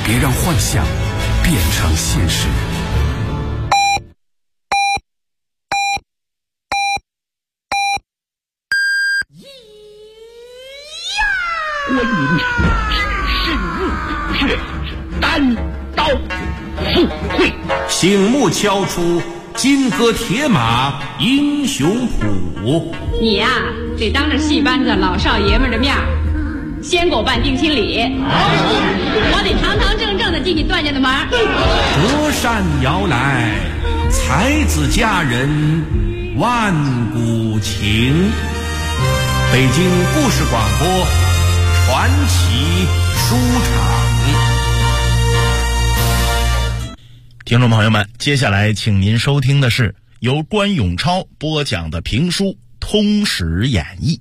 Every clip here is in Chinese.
别让幻想变成现实。 观音只身入却单刀赴会， 醒目敲出金戈铁马英雄谱。 你呀，得当着戏班子老少爷们的面先给我办定亲礼，我得堂堂正正的进你段家的门。 折扇摇来，才子佳人万古情。北京故事广播传奇书场。 听众朋友们，接下来请您收听的是由关永超播讲的评书《通史演义》。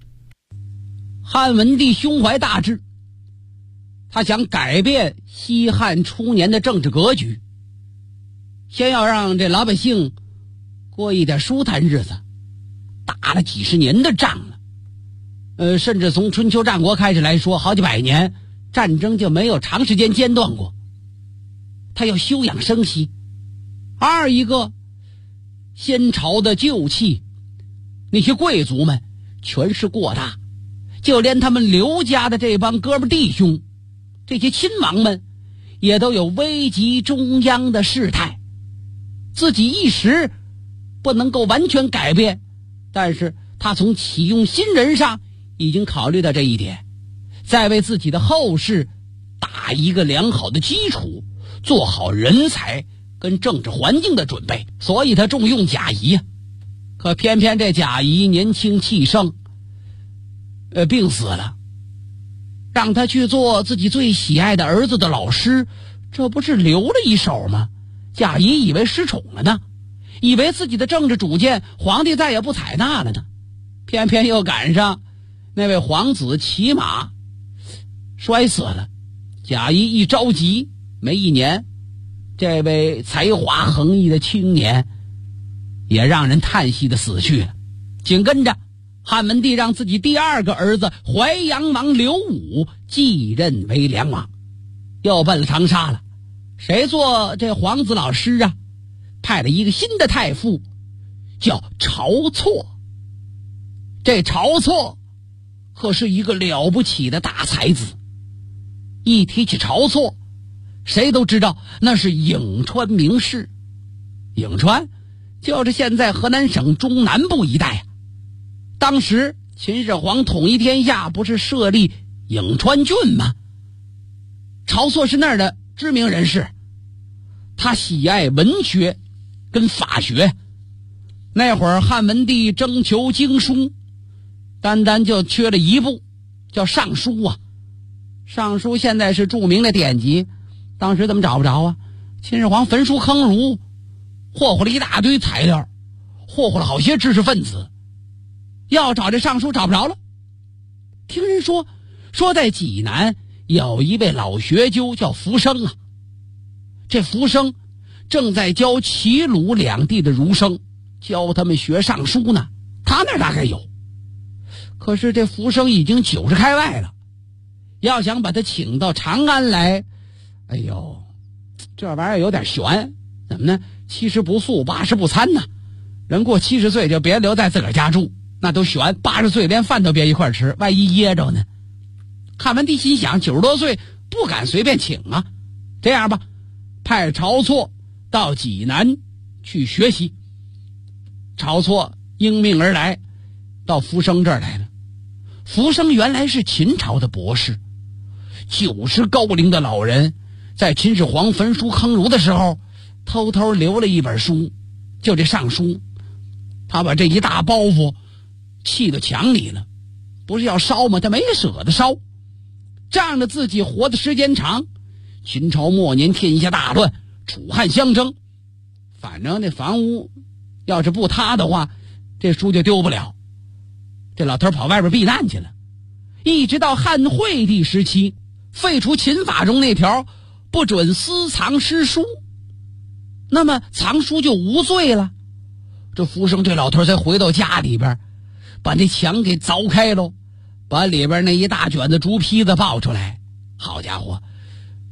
汉文帝胸怀大志，他想改变西汉初年的政治格局，先要让这老百姓过一点舒坦日子。打了几十年的仗了，甚至从春秋战国开始来说，好几百年战争就没有长时间间断过。他要休养生息。二一个，先朝的旧气，那些贵族们权势过大，就连他们刘家的这帮哥们弟兄，这些亲王们也都有危及中央的事态。自己一时不能够完全改变，但是他从启用新人上已经考虑到这一点，再为自己的后事打一个良好的基础，做好人才跟政治环境的准备。所以他重用贾谊，可偏偏这贾谊年轻气盛，病死了，让他去做自己最喜爱的儿子的老师，这不是留了一手吗？贾谊以为失宠了呢，以为自己的政治主见皇帝再也不采纳了呢，偏偏又赶上那位皇子骑马摔死了。贾谊一着急，没一年，这位才华横溢的青年也让人叹息的死去了。紧跟着汉文帝让自己第二个儿子淮阳王刘武继任为梁王，又奔了长沙了。谁做这皇子老师啊？派了一个新的太傅，叫晁错。这晁错可是一个了不起的大才子，一提起晁错，谁都知道那是颍川名士。颍川就是现在河南省中南部一带啊。当时秦始皇统一天下，不是设立颍川郡吗？晁错是那儿的知名人士，他喜爱文学跟法学。那会儿汉文帝征求经书，单就缺了一部，叫尚书啊。尚书现在是著名的典籍，当时怎么找不着啊？秦始皇焚书坑儒，霍霍了一大堆材料，霍霍了好些知识分子，要找这尚书找不着了。听人说在济南有一位老学究叫福生啊，这福生正在教齐鲁两地的儒生，教他们学尚书呢，他那大概有。可是这福生已经90开外了，要想把他请到长安来，哎呦，这玩意儿有点悬。怎么呢？70不宿80不餐呢。人过70岁就别留在自个儿家住，那都悬。80岁连饭都别一块吃，万一噎着呢。汉文帝心想，90多岁不敢随便请啊。这样吧，派晁错到济南去学习。晁错应命而来，到福生这儿来了。福生原来是秦朝的博士，90高龄的老人，在秦始皇焚书坑儒的时候，偷偷留了一本书，就这尚书。他把这一大包袱砌到墙里了，不是要烧吗？他没舍得烧，仗着自己活的时间长。秦朝末年天下大乱，楚汉相争，反正那房屋要是不塌的话，这书就丢不了。这老头跑外边避难去了，一直到汉惠帝时期废除秦法中那条不准私藏诗书，那么藏书就无罪了。这福生这老头才回到家里边，把那墙给凿开喽，把里边那一大卷子竹坯子抱出来。好家伙，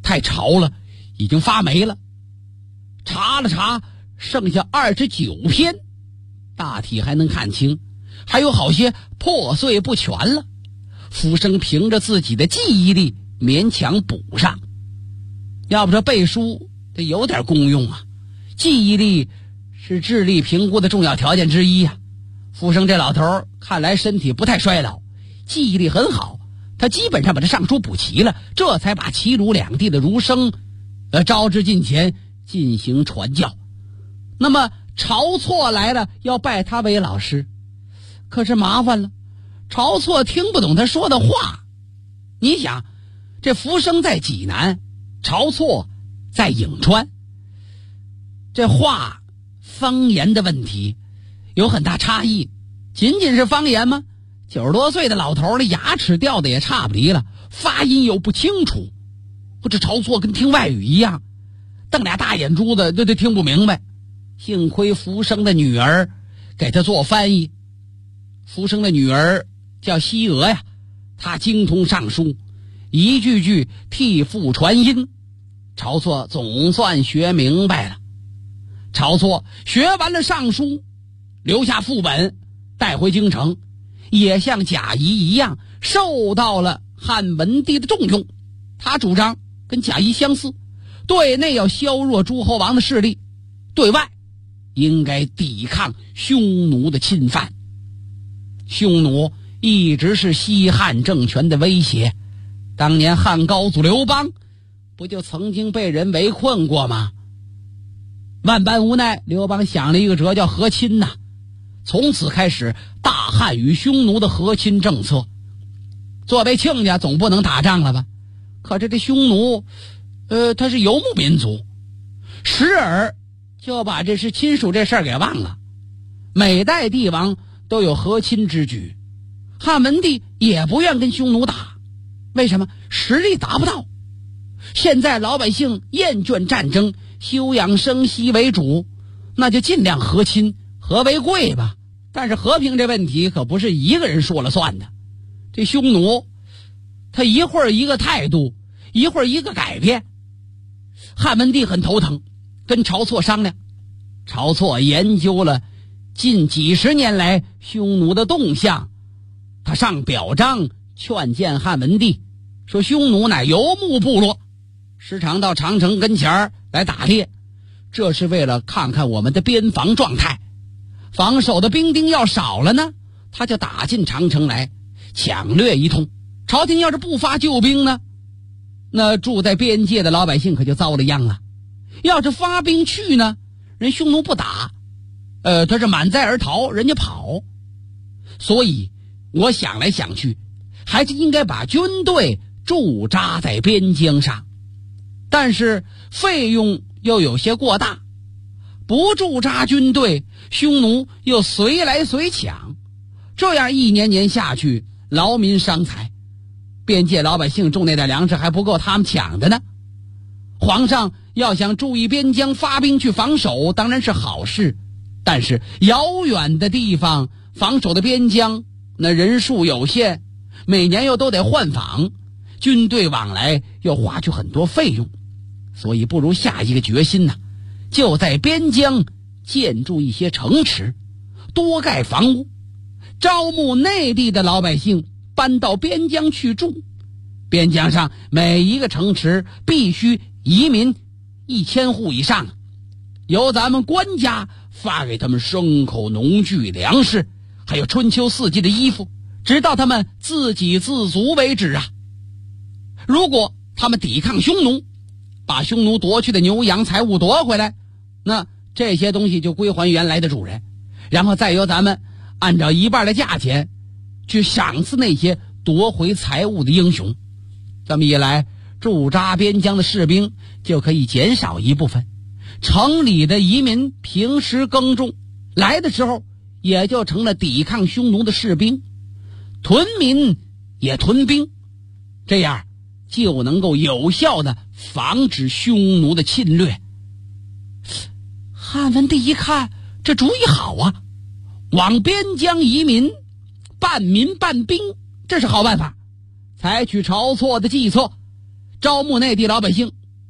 太潮了，已经发霉了。查了查，剩下29篇，大体还能看清，还有好些破碎不全了。福生凭着自己的记忆力勉强补上。要不这背书得有点功用啊，记忆力是智力评估的重要条件之一啊。福生这老头看来身体不太衰老，记忆力很好，他基本上把这上书补齐了，这才把齐鲁两地的儒生招至近前进行传教。那么晁错来了，要拜他为老师，可是麻烦了，晁错听不懂他说的话。你想，这福生在济南，晁错在颍川，这话方言的问题有很大差异。仅仅是方言吗？90多岁的老头的牙齿掉的也差不离了，发音又不清楚，这晁错跟听外语一样，瞪俩大眼珠子都听不明白。幸亏福生的女儿给他做翻译。福生的女儿叫西娥呀，她精通上书，一句句替父传音，晁错总算学明白了。晁错学完了上书，留下副本带回京城，也像贾谊一样受到了汉文帝的重用。他主张跟贾谊相似，对内要削弱诸侯王的势力，对外应该抵抗匈奴的侵犯。匈奴一直是西汉政权的威胁，当年汉高祖刘邦不就曾经被人围困过吗？万般无奈，刘邦想了一个辙，叫和亲呐。从此开始大汉与匈奴的和亲政策。作为亲家总不能打仗了吧？可这匈奴他是游牧民族，时而就把这是亲属这事儿给忘了。每代帝王都有和亲之举，汉文帝也不愿跟匈奴打，为什么？实力达不到。现在老百姓厌倦战争，休养生息为主，那就尽量和亲，和为贵吧。但是和平这问题可不是一个人说了算的，这匈奴他一会儿一个态度，一会儿一个改变。汉文帝很头疼，跟晁错商量。晁错研究了近几十年来匈奴的动向，他上表彰劝谏汉文帝，说匈奴乃游牧部落，时常到长城跟前来打猎，这是为了看看我们的边防状态。防守的兵丁要少了呢，他就打进长城来抢掠一通。朝廷要是不发救兵呢，那住在边界的老百姓可就遭了殃了。要是发兵去呢，人匈奴不打，他是满载而逃，人家跑。所以我想来想去，还是应该把军队驻扎在边疆上，但是费用又有些过大，不驻扎军队，匈奴又随来随抢，这样一年年下去，劳民伤财，边界老百姓种那点粮食还不够他们抢的呢。皇上要想注意边疆，发兵去防守当然是好事，但是遥远的地方防守的边疆，那人数有限，每年又都得换防，军队往来又花去很多费用，所以不如下一个决心呢，就在边疆建筑一些城池，多盖房屋，招募内地的老百姓搬到边疆去住。边疆上每一个城池必须移民1000户以上，由咱们官家发给他们牲口、农具、粮食，还有春秋四季的衣服，直到他们自给自足为止啊。如果他们抵抗匈奴，把匈奴夺去的牛羊财物夺回来，那这些东西就归还原来的主人，然后再由咱们按照1半的价钱去赏赐那些夺回财物的英雄。这么一来，驻扎边疆的士兵就可以减少一部分，城里的移民平时耕种，来的时候也就成了抵抗匈奴的士兵，屯民也屯兵，这样就能够有效的防止匈奴的侵略。汉文帝一看这主意好啊，往边疆移民，半民半兵，这是好办法。采取晁错的计策，招募内地老百姓，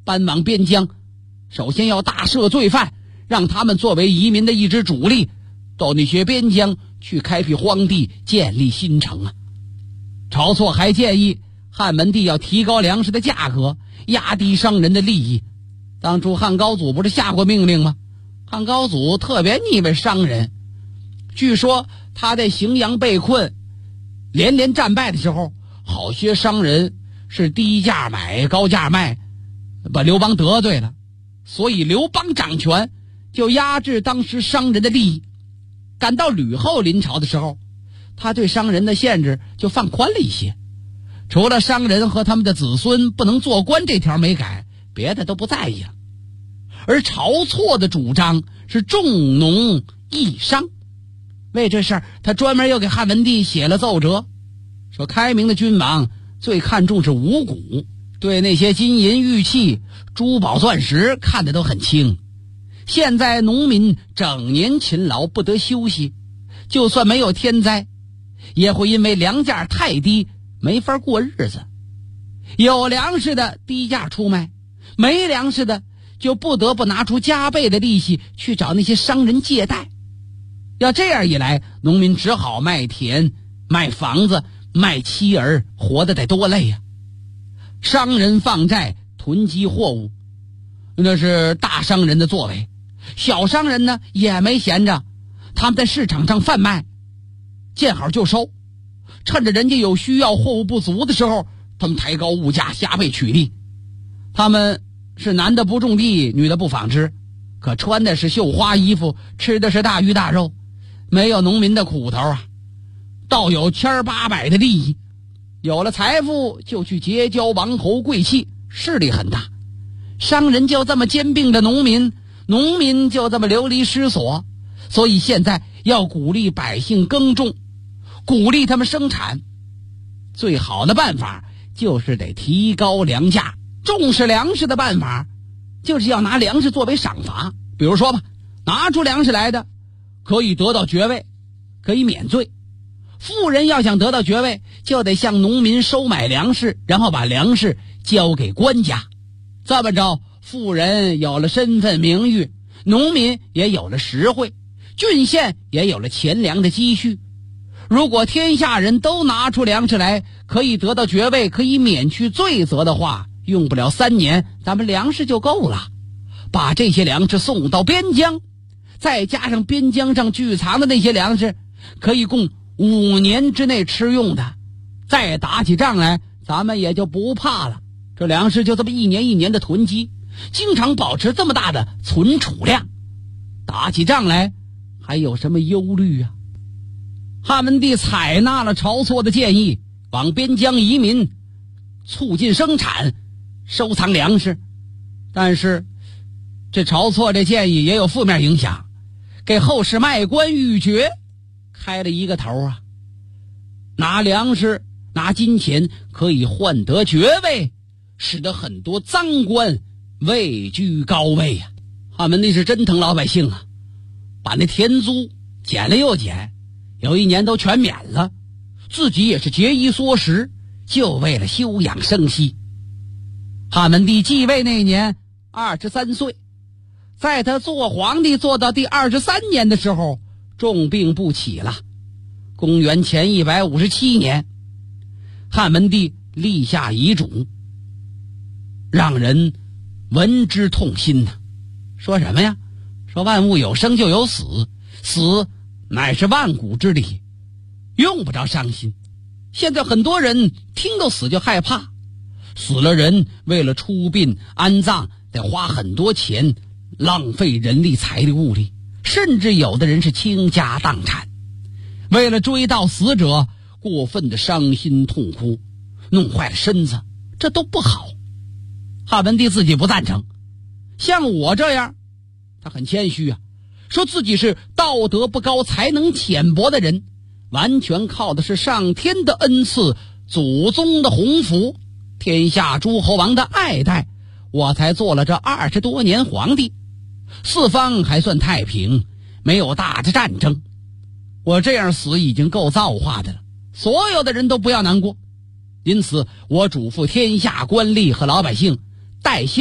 搬往边疆，首先要大赦罪犯，让他们作为移民的一支主力，到那些边疆去开辟荒地，建立新城啊。晁错还建议汉文帝要提高粮食的价格，压低商人的利益。当初汉高祖不是下过命令吗？汉高祖特别腻歪商人，据说他在荥阳被困连连战败的时候，好些商人是低价买高价卖，把刘邦得罪了，所以刘邦掌权，就压制当时商人的利益。赶到吕后临朝的时候，他对商人的限制就放宽了一些，除了商人和他们的子孙不能做官这条没改，别的都不在意了。而晁错的主张是重农抑商，为这事儿他专门又给汉文帝写了奏折，说开明的君王最看重是五谷，对那些金银玉器、珠宝钻石看得都很轻。现在农民整年勤劳不得休息，就算没有天灾，也会因为粮价太低没法过日子。有粮食的低价出卖，没粮食的就不得不拿出加倍的利息去找那些商人借贷。要这样一来，农民只好卖田、卖房子、卖妻儿，活得得多累呀。商人放债囤积货物，那是大商人的作为。小商人呢也没闲着，他们在市场上贩卖，见好就收，趁着人家有需要货物不足的时候，他们抬高物价，加倍取利。他们是男的不种地，女的不纺织，可穿的是绣花衣服，吃的是大鱼大肉，没有农民的苦头啊，倒有1800的利益。有了财富就去结交王侯贵戚，势力很大。商人就这么兼并着农民，农民就这么流离失所。所以现在要鼓励百姓耕种，鼓励他们生产，最好的办法就是得提高粮价。重视粮食的办法就是要拿粮食作为赏罚。比如说吧，拿出粮食来的可以得到爵位，可以免罪。富人要想得到爵位，就得向农民收买粮食，然后把粮食交给官家。这么着，富人有了身份名誉，农民也有了实惠，郡县也有了钱粮的积蓄。如果天下人都拿出粮食来，可以得到爵位，可以免去罪责的话，用不了3年，咱们粮食就够了。把这些粮食送到边疆，再加上边疆上聚藏的那些粮食，可以供5年之内吃用的。再打起仗来，咱们也就不怕了。这粮食就这么一年一年的囤积，经常保持这么大的存储量，打起仗来还有什么忧虑啊？汉文帝采纳了晁错的建议，往边疆移民，促进生产，收藏粮食。但是这晁错这建议也有负面影响，给后世卖官鬻爵开了一个头啊。拿粮食拿金钱可以换得爵位，使得很多赃官位居高位啊。汉文帝是真疼老百姓啊，把那田租减了又减，有一年都全免了，自己也是节衣缩食，就为了休养生息。汉文帝继位那年23岁，在他做皇帝做到第23年的时候，重病不起了。公元前157年，汉文帝立下遗嘱，让人闻之痛心呐。说什么呀？说万物有生就有死，死乃是万古之理，用不着伤心。现在很多人听到死就害怕，死了人为了出殡安葬得花很多钱，浪费人力财力物力，甚至有的人是倾家荡产。为了追悼死者，过分的伤心痛哭，弄坏了身子，这都不好。汉文帝自己不赞成。像我这样，他很谦虚啊，说自己是道德不高才能浅薄的人，完全靠的是上天的恩赐，祖宗的鸿福，天下诸侯王的爱戴，我才做了这20多年皇帝。四方还算太平，没有大的战争。我这样死已经够造化的了，所有的人都不要难过。因此我嘱咐天下官吏和老百姓，戴孝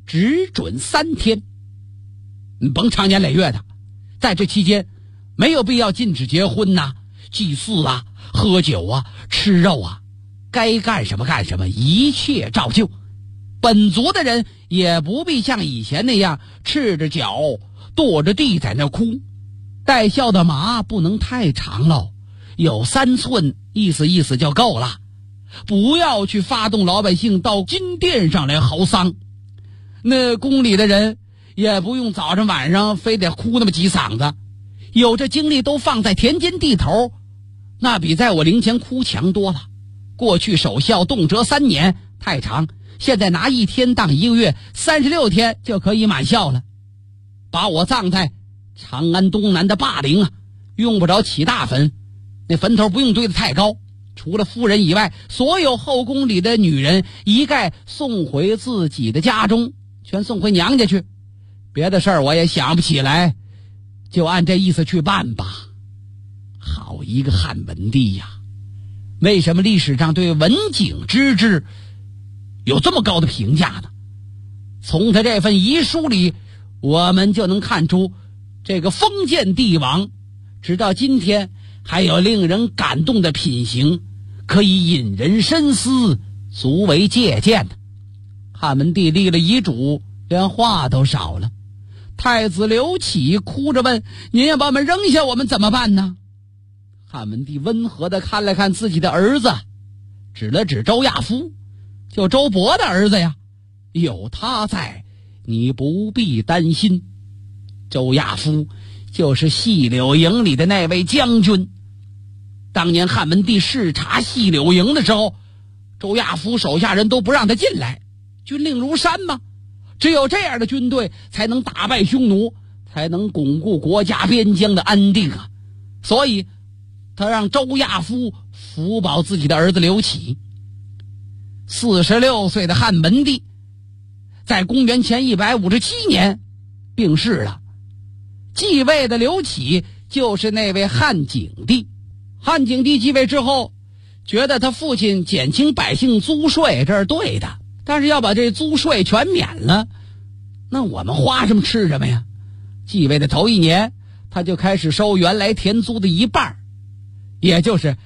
只准3天，你甭长年累月的，在这期间没有必要禁止结婚呐、祭祀啊、喝酒啊、吃肉啊，该干什么干什么，一切照旧。本族的人也不必像以前那样赤着脚跺着地在那哭，带孝的马不能太长喽，有3寸，意思就够了。不要去发动老百姓到金殿上来嚎丧，那宫里的人也不用早上晚上非得哭那么几嗓子，有这精力都放在田间地头，那比在我灵前哭强多了。过去守孝动辄3年太长，现在拿1天当1个月，36天就可以满孝了。把我葬在长安东南的霸陵啊，用不着起大坟，那坟头不用堆得太高，除了夫人以外，所有后宫里的女人一概送回自己的家中，全送回娘家去。别的事儿我也想不起来，就按这意思去办吧。好一个汉文帝呀！为什么历史上对文景之治有这么高的评价呢？从他这份遗书里，我们就能看出，这个封建帝王直到今天还有令人感动的品行，可以引人深思，足为借鉴的。汉文帝立了遗嘱，连话都少了。太子刘启哭着问：“您要把我们扔下，我们怎么办呢？”汉文帝温和地看了看自己的儿子，指了指周亚夫，就周勃的儿子呀，有他在，你不必担心。周亚夫就是细柳营里的那位将军。当年汉文帝视察细柳营的时候，周亚夫手下人都不让他进来，军令如山嘛。只有这样的军队才能打败匈奴，才能巩固国家边疆的安定啊。所以他让周亚夫辅保自己的儿子刘启。46岁的汉文帝在公元前157年病逝了。继位的刘启就是那位汉景帝。汉景帝继位之后，觉得他父亲减轻百姓租税，这是对的，但是要把这租税全免了，那我们花什么吃什么呀？继位的头1年，他就开始收原来田租的1半，也就是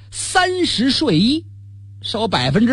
30税1，收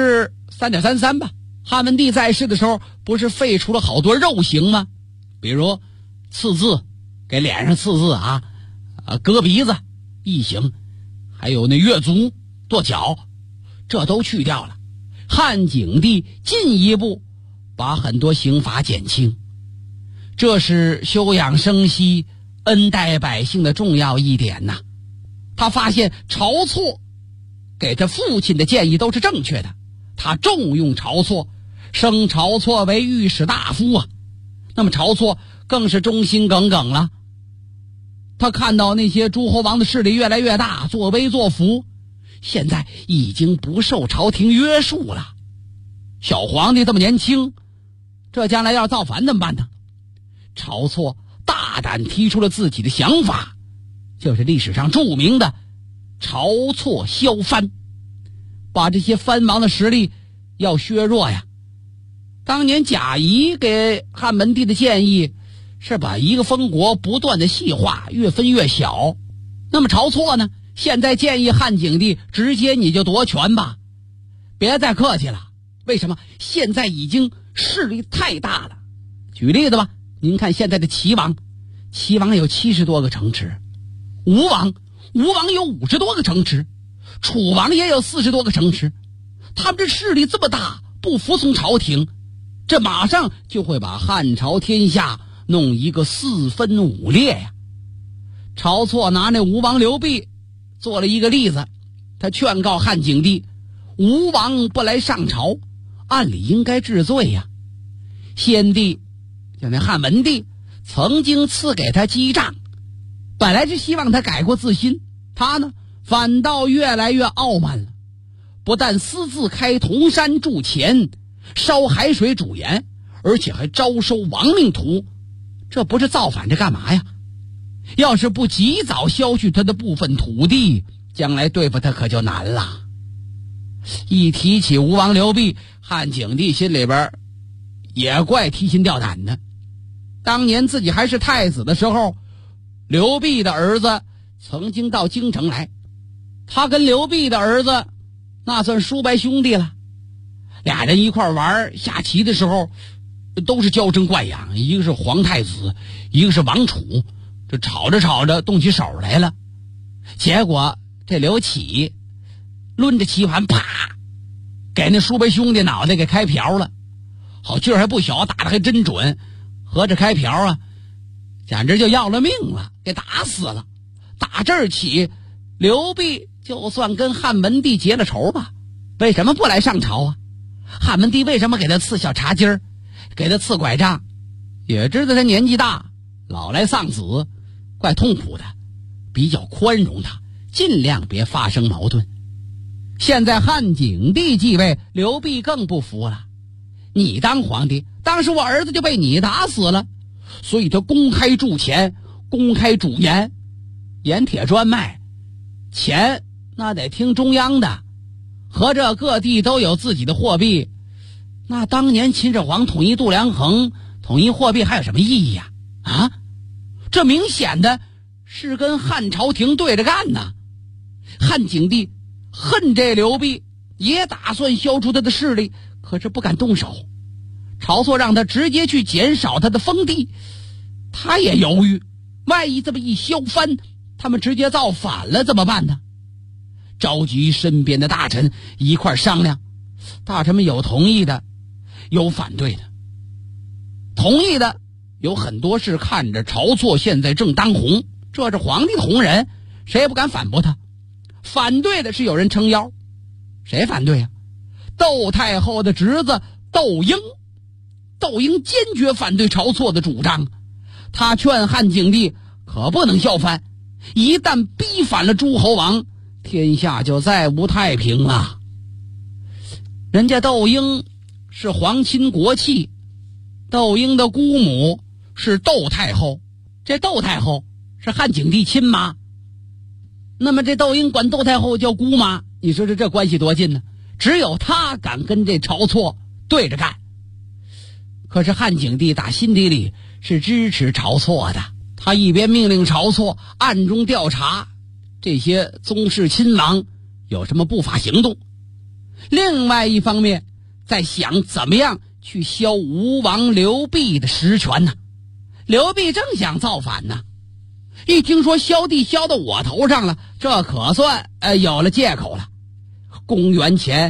3.33%吧。汉文帝在世的时候，不是废除了好多肉刑吗？比如刺字，给脸上刺字啊，割鼻子1刑，还有那越足、跺脚，这都去掉了。汉景帝进一步把很多刑罚减轻，这是休养生息、恩待百姓的重要一点呐。他发现晁错给他父亲的建议都是正确的，他重用晁错，升晁错为御史大夫啊。那么晁错更是忠心耿耿了。他看到那些诸侯王的势力越来越大，作威作福，现在已经不受朝廷约束了。小皇帝这么年轻，这将来要造反怎么办呢？晁错大胆提出了自己的想法，就是历史上著名的晁错削藩，把这些藩王的实力要削弱呀。当年贾谊给汉文帝的建议是把一个封国不断的细化，越分越小。那么晁错呢，现在建议汉景帝直接你就夺权吧，别再客气了。为什么？现在已经势力太大了。举例子吧，您看现在的齐王有70多个城池，吴王有50多个城池，楚王也有40多个城池。他们这势力这么大，不服从朝廷，这马上就会把汉朝天下弄一个4分5裂呀。晁错拿那吴王刘濞做了一个例子，他劝告汉景帝，吴王不来上朝，按理应该治罪呀。先帝就那汉文帝曾经赐给他姬帐，本来是希望他改过自新，他呢反倒越来越傲慢了，不但私自开铜山铸钱，烧海水煮盐，而且还招收亡命徒，这不是造反，这干嘛呀？要是不及早削去他的部分土地，将来对付他可就难了。一提起吴王刘濞，汉景帝心里边也怪提心吊胆的。当年自己还是太子的时候，刘弼的儿子曾经到京城来，他跟刘弼的儿子那算叔伯兄弟了，俩人一块玩下棋的时候都是娇生惯养，一个是皇太子，一个是王储，这吵着吵着动起手来了。结果这刘启抡着棋盘，啪，给那叔伯兄弟脑袋给开瓢了，好劲儿还不小，打得还真准，合着开瓢啊，简直就要了命了，给打死了。打这儿起，刘弼就算跟汉文帝结了仇吧，为什么不来上朝啊？汉文帝为什么给他赐小茶几儿，给他赐拐杖？也知道他年纪大，老来丧子，怪痛苦的，比较宽容他，尽量别发生矛盾。现在汉景帝继位，刘弼更不服了，你当皇帝，当时我儿子就被你打死了，所以他公开铸钱，公开主盐，盐铁专卖，钱那得听中央的，合着各地都有自己的货币，那当年秦始皇统一度量衡，统一货币还有什么意义呀？啊，这明显的是跟汉朝廷对着干呢。汉景帝恨这刘弼，也打算消除他的势力，可是不敢动手。晁错让他直接去减少他的封地，他也犹豫，万一这么一削藩，他们直接造反了怎么办呢？召集身边的大臣一块商量，大臣们有同意的，有反对的。同意的有很多是看着晁错现在正当红，这是皇帝的红人，谁也不敢反驳他。反对的是有人撑腰，谁反对啊？窦太后的侄子窦婴，窦婴坚决反对晁错的主张，他劝汉景帝可不能效藩，一旦逼反了诸侯王，天下就再无太平了。人家窦婴是皇亲国戚，窦婴的姑母是窦太后，这窦太后是汉景帝亲妈，那么这窦婴管窦太后叫姑妈，你说这关系多近呢？只有他敢跟这晁错对着干。可是汉景帝打心底里是支持晁错的，他一边命令晁错暗中调查这些宗室亲王有什么不法行动，另外一方面在想怎么样去削吴王刘弼的实权呢。刘弼正想造反呢，一听说削地削到我头上了，这可算有了借口了。公元前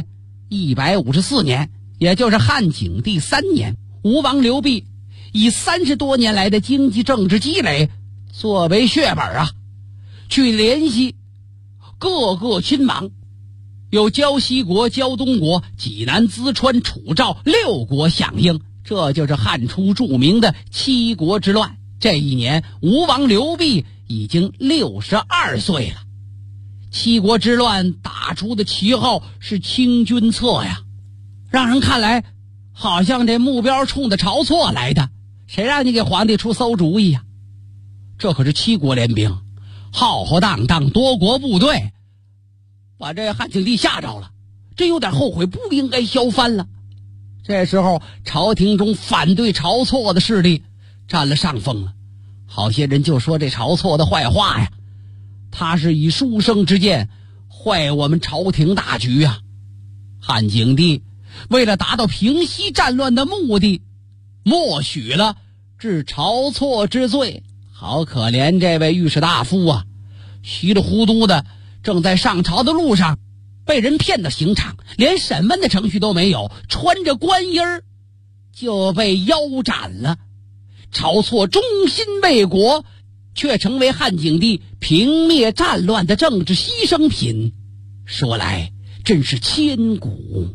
154年，也就是汉景帝3年，吴王刘弼以30多年来的经济政治积累作为血本啊，去联系各个亲王，有胶西国、胶东国、济南、淄川、楚赵6国响应，这就是汉初著名的七国之乱。这一年吴王刘弼已经62岁了。七国之乱打出的旗号是清君侧呀，让人看来好像这目标冲着晁错来的，谁让你给皇帝出馊主意呀？这可是七国联兵，浩浩荡荡多国部队，把这汉景帝吓着了，真有点后悔不应该削藩了。这时候朝廷中反对晁错的势力占了上风了，好些人就说这晁错的坏话呀，他是以书生之见坏我们朝廷大局啊。汉景帝为了达到平息战乱的目的，默许了治晁错之罪。好可怜这位御史大夫啊，稀里糊涂的正在上朝的路上被人骗到刑场，连审问的程序都没有，穿着官衣儿就被腰斩了。晁错忠心为国，却成为汉景帝平灭战乱的政治牺牲品，说来真是千古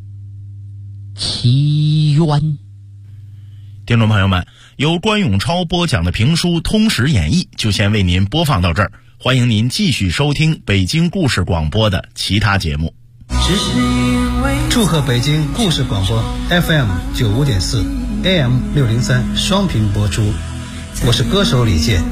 奇冤。 听众朋友们，由关永超播讲的评书《通史演义》就先为您播放到这儿，欢迎您继续收听北京故事广播的其他节目。 祝贺北京故事广播 FM 95.4 AM 603双频播出，我是歌手李健。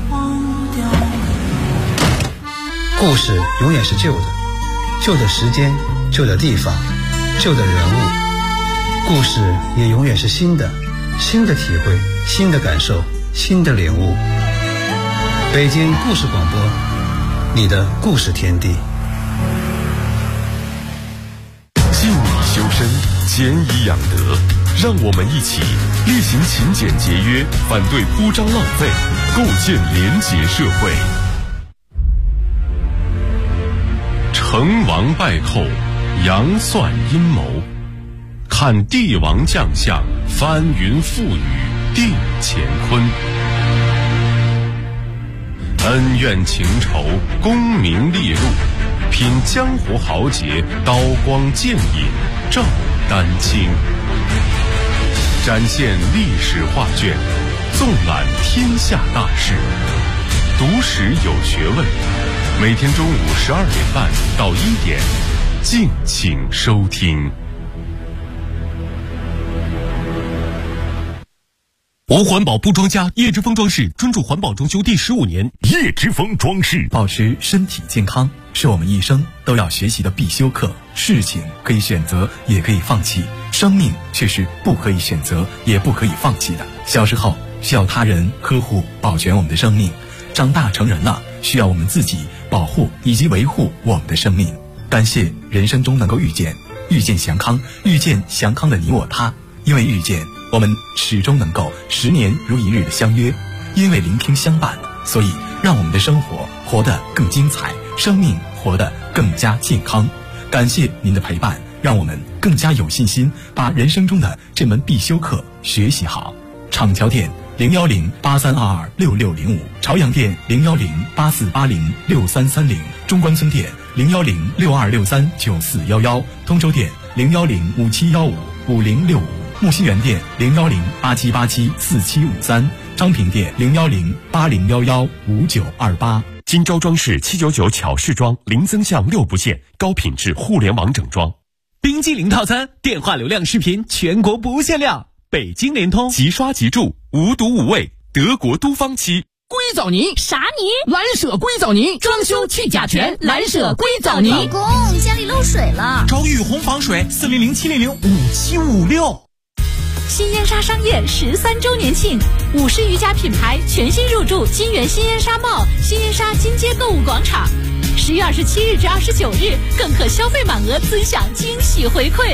故事永远是旧的，旧的时间，旧的地方，旧的人物，故事也永远是新的， 新的体会，新的感受，新的领悟。北京故事广播，你的故事天地。 敬以修身，俭以养德，让我们一起厉行勤俭节约，反对铺张浪费，构建廉洁社会。成王败寇，杨算阴谋，看帝王将相，翻云覆雨，定乾坤。恩怨情仇，功名利禄，品江湖豪杰，刀光剑影，照丹青。展现历史画卷，纵览天下大事，读史有学问。每天中午12点半到1点，敬请收听。 无环保不装家，叶之峰装饰专注环保装修第15年。 叶之峰装饰， 保持身体健康是我们一生都要学习的必修课。事情可以选择，也可以放弃，生命却是不可以选择，也不可以放弃的。小时候需要他人呵护保全我们的生命，长大成人了，需要我们自己保护以及维护我们的生命。感谢人生中能够遇见祥康，遇见祥康的你我他。因为遇见，我们始终能够10年如一日的相约；因为聆听相伴，所以让我们的生活活得更精彩，生命活得更加健康。感谢您的陪伴，让我们更加有信心把人生中的这门必修课学习好。厂桥店01083226605，朝阳店01084806330，中关村店01062639411，通州店01057155065，木樨园店01087874753，昌平店01080115928。 金州装饰799巧饰装，林增巷6不限，高品质互联网整装。 冰激凌套餐，电话流量视频全国不限量。北京联通， 即刷即住，无毒无味，德国都芳漆。 硅藻泥啥泥？ 蓝舍硅藻泥，装修去甲醛，蓝舍硅藻泥。 老公，家里漏水了。 找雨虹防水，400-700-5756。 新烟沙商业13周年庆，50余家品牌全新入驻金源新烟沙贸、新烟沙金街购物广场。10月27日至29日，更可消费满额尊享惊喜回馈。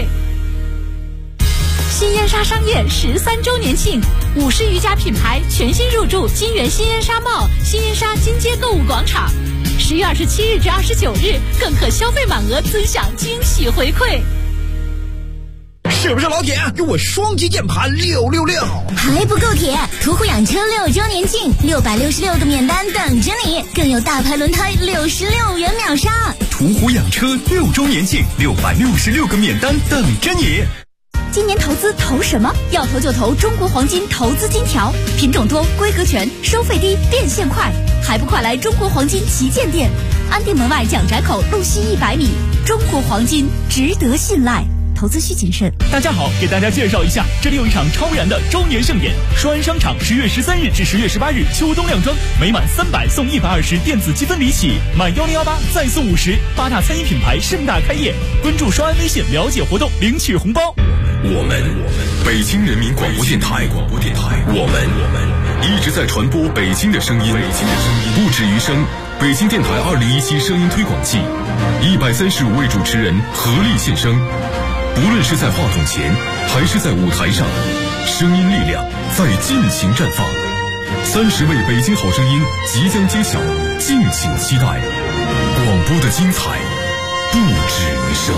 新烟沙商业13周年庆，50余家品牌全新入驻金源新烟沙贸、新烟沙金街购物广场。10月27日至29日，更可消费满额尊享惊喜回馈。 是不是老铁？给我双击键盘666！ 还不够铁！途虎养车6周年庆，666个免单等着你，更有大牌轮胎66元秒杀。 途虎养车6周年庆，666个免单等着你。 今年投资投什么？要投就投中国黄金投资金条，品种多，规格全，收费低，变现快，还不快来中国黄金旗舰店，安定门外蒋宅口路西100米。中国黄金值得信赖，投资需谨慎。 大家好，给大家介绍一下，这里有一场超燃的周年盛典，双安商场10月13日至10月18日秋冬靓装，每满300送120电子积分礼起，满1018再送50，8大餐饮品牌盛大开业。关注双安微信了解活动，领取红包。 我们北京人民广播电台，我们一直在传播北京的声音，不止于声。北京电台2017声音推广季，135位主持人合力献声，不论是在话筒前还是在舞台上，声音力量在尽情绽放。30位北京好声音即将揭晓，敬请期待。广播的精彩不止于声。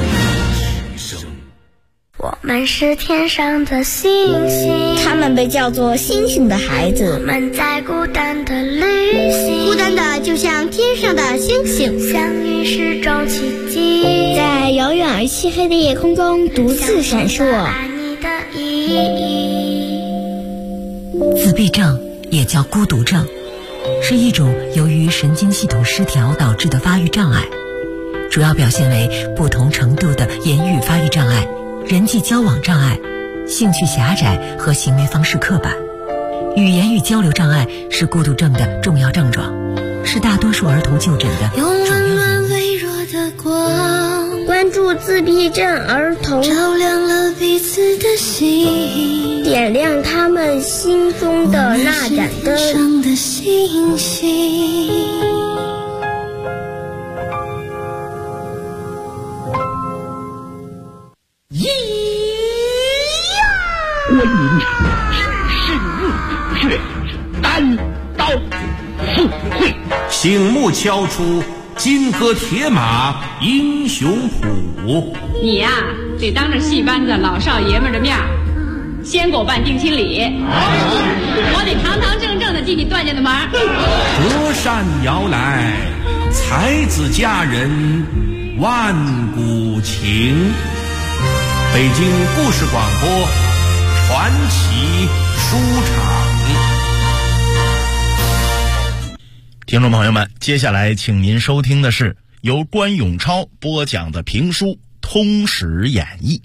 我们是天上的星星， 他们被叫做星星的孩子。 我们在孤单的旅行， 孤单的就像天上的星星， 相遇是种奇迹， 在遥远而漆黑的夜空中独自闪烁。 爱你的意义。 自闭症也叫孤独症，是一种由于神经系统失调导致的发育障碍，主要表现为不同程度的言语发育障碍、人际交往障碍、兴趣狭窄和行为方式刻板。语言与交流障碍是孤独症的重要症状，是大多数儿童就诊的主要原因。 关注助自闭症儿童， 照亮了彼此的心， 点亮他们心中的那盏灯。 上的星星。 观音只是入穴，单刀赴会， 醒目敲出金戈铁马英雄谱。 你呀，得当着戏班子老少爷们的面先给我办定亲礼，我得堂堂正正的进你段家的门。 隔山摇来，才子佳人万古情。北京故事广播传奇书场。 听众朋友们，接下来请您收听的是由关永超播讲的评书《通史演义》。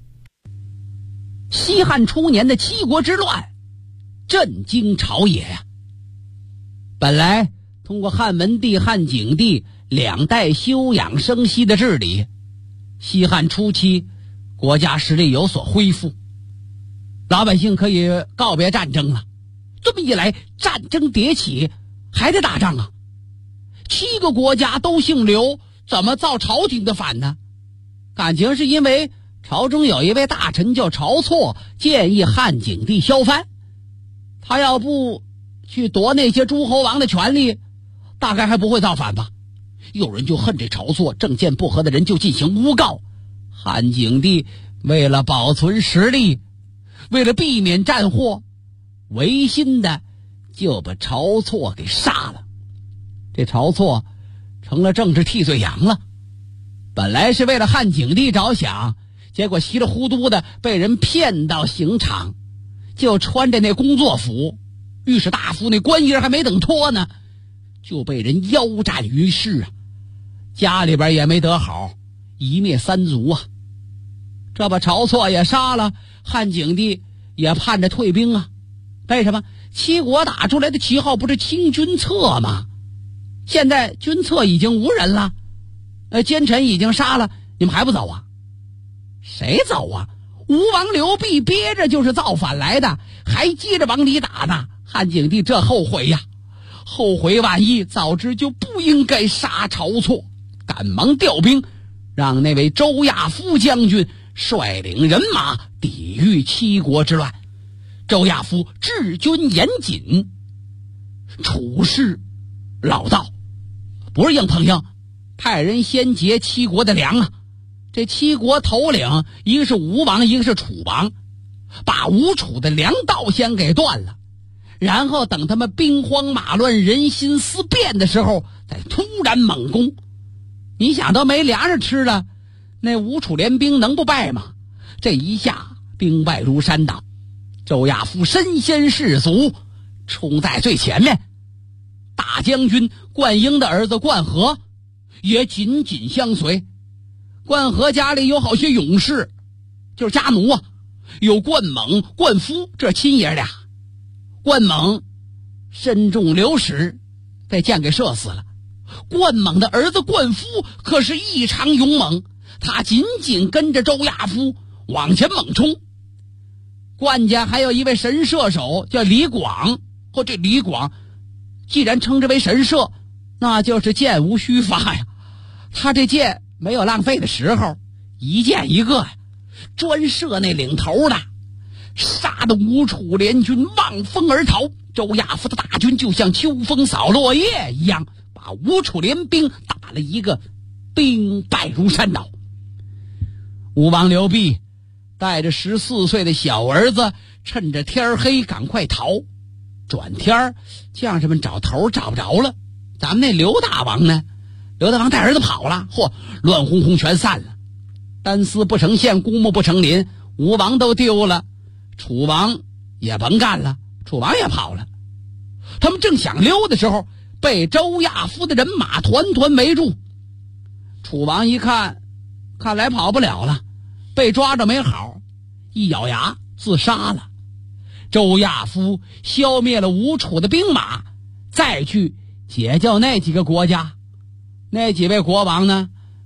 西汉初年的七国之乱震惊朝野呀。本来通过汉文帝、汉景帝两代休养生息的治理，西汉初期国家实力有所恢复，老百姓可以告别战争了。这么一来，战争迭起，还得打仗啊。7个国家都姓刘，怎么造朝廷的反呢？感情是因为朝中有一位大臣叫晁错，建议汉景帝削藩。他要不去夺那些诸侯王的权利，大概还不会造反吧。有人就恨这晁错，政见不合的人就进行诬告。汉景帝为了保存实力，为了避免战祸，违心的就把晁错给杀了。这晁错成了政治替罪羊了。本来是为了汉景帝着想，结果稀里糊涂的被人骗到刑场，就穿着那工作服，御史大夫那官衣还没等脱呢，就被人腰斩于市啊！家里边也没得好，一灭三族啊！这把晁错也杀了，汉景帝也盼着退兵啊。为什么？7国打出来的旗号不是清君侧吗？现在君侧已经无人了，奸臣已经杀了，你们还不走啊？谁走啊？吴王刘濞憋着就是造反来的，还接着往里打呢。汉景帝这后悔呀，后悔晚意，早知就不应该杀晁错，赶忙调兵，让那位周亚夫将军率领人马抵御7国之乱。周亚夫治军严谨，处事老道，不是硬碰硬，派人先劫7国的粮啊。这7国头领一个是吴王，一个是楚王，把吴楚的粮道先给断了，然后等他们兵荒马乱、人心思变的时候再突然猛攻。你想都没粮食吃了，那吴楚联兵能不败吗？这一下兵败如山倒，周亚夫身先士卒，冲在最前面。大将军灌婴的儿子灌和也紧紧相随。灌和家里有好些勇士，就是家奴啊，有灌猛、灌夫，这亲爷俩。灌猛身中流矢，被箭给射死了。灌猛的儿子灌夫可是异常勇猛，他紧紧跟着周亚夫往前猛冲。灌家还有一位神射手叫李广，这李广既然称之为神射，那就是箭无虚发呀。他这箭没有浪费的时候，一箭一个呀，专射那领头的，杀得吴楚联军望风而逃。周亚夫的大军就像秋风扫落叶一样，把吴楚联兵打了一个兵败如山倒。吴王刘濞带着14岁的小儿子，趁着天黑赶快逃。转天将士们找头找不着了，咱们那刘大王呢？刘大王带儿子跑了，乱哄哄全散了。单丝不成线，孤木不成林，吴王都丢了，楚王也甭干了，楚王也跑了。他们正想溜的时候，被周亚夫的人马团团围住。楚王一看，看来跑不了了，被抓着没好，一咬牙自杀了。周亚夫消灭了吴楚的兵马，再去解救那几个国家。那几位国王呢，